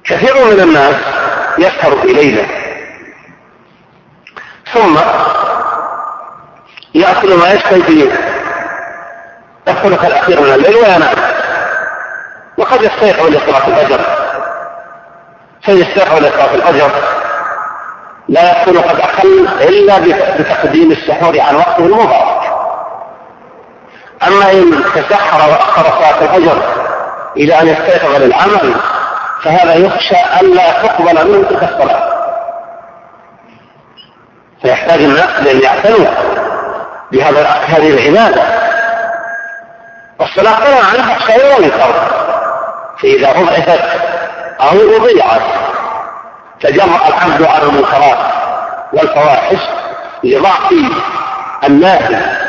كثير من الناس يسهر إلينا ثم يأكل ما يشتهي في الثلث الأخير من الليل وينام، وقد يستيقظ لصلاة الفجر، فيستيقظ لصلاة الفجر لا يكون قد أقل إلا بتقديم السحور عن وقته المبارك. أما إن تسحر وأخر صلاة الفجر إلى أن يستيقظ للعمل فهذا يخشى ألا تقبل منه تلك الصلاة، فيحتاج الناس لأن يعتنوا هذه العبادة. والصلاة طلع عنها خير وينكر، فإذا أضعفت أو أضيعت تجرأ العبد على المنكرات والفواحش لضعف الناس